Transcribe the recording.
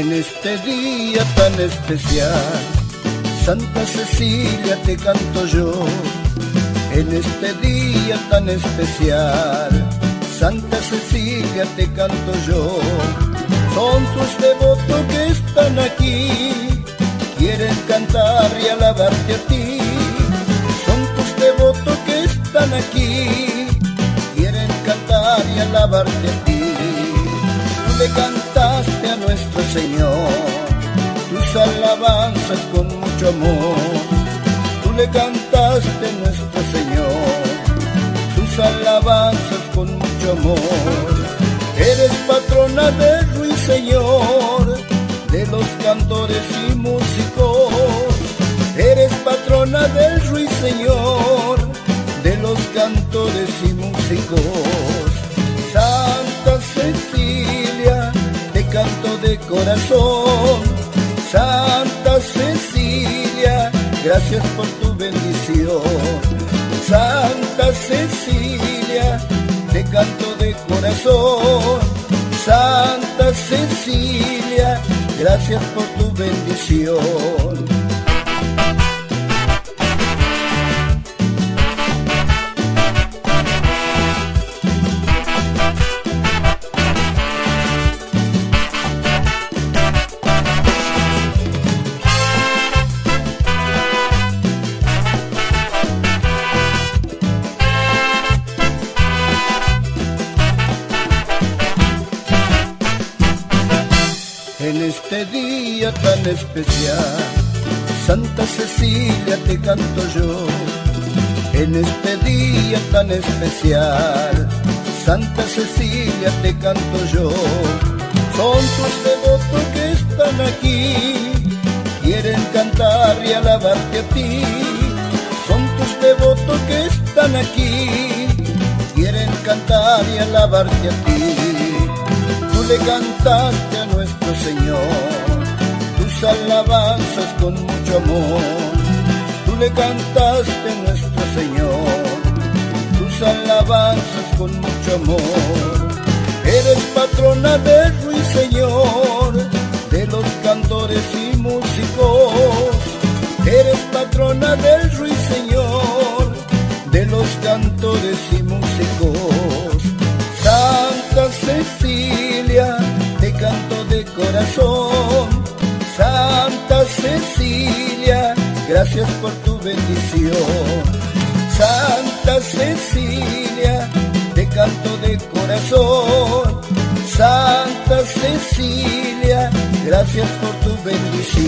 En este día tan especial, Santa Cecilia te canto yo. En este día tan especial, Santa Cecilia te canto yo. Son tus devotos que están aquí, quieren cantar y alabarte a ti. Son tus devotos que están aquí, quieren cantar y alabarte a ti. Tú le cantaste a nuestro Señor tus alabanzas con mucho amor. Tú le cantaste a nuestro Señor tus alabanzas con mucho amor. Eres patrona del ruiseñor, de los cantores y músicos. Eres patrona del ruiseñor, de los cantores y músicos. Santa Cecilia, te canto de corazón. Santa Cecilia, gracias por tu bendición. Santa Cecilia, te canto de corazón. Santa Cecilia, gracias por tu bendición. En este día tan especial, Santa Cecilia te canto yo. En este día tan especial, Santa Cecilia te canto yo. Son tus devotos que están aquí, quieren cantar y alabarte a ti. Son tus devotos que están aquí, quieren cantar y alabarte a ti. Tú le cantaste a nuestro Señor tus alabanzas con mucho amor. Tú le cantaste a nuestro Señor tus alabanzas con mucho amor. Eres patrona del ruiseñor, de los cantores y músicos. Eres patrona del ruiseñor, de los cantores y músicos. Santa Cecilia, te canto de corazón. Santa Cecilia, gracias por tu bendición. Santa Cecilia, te canto de corazón. Santa Cecilia, gracias por tu bendición.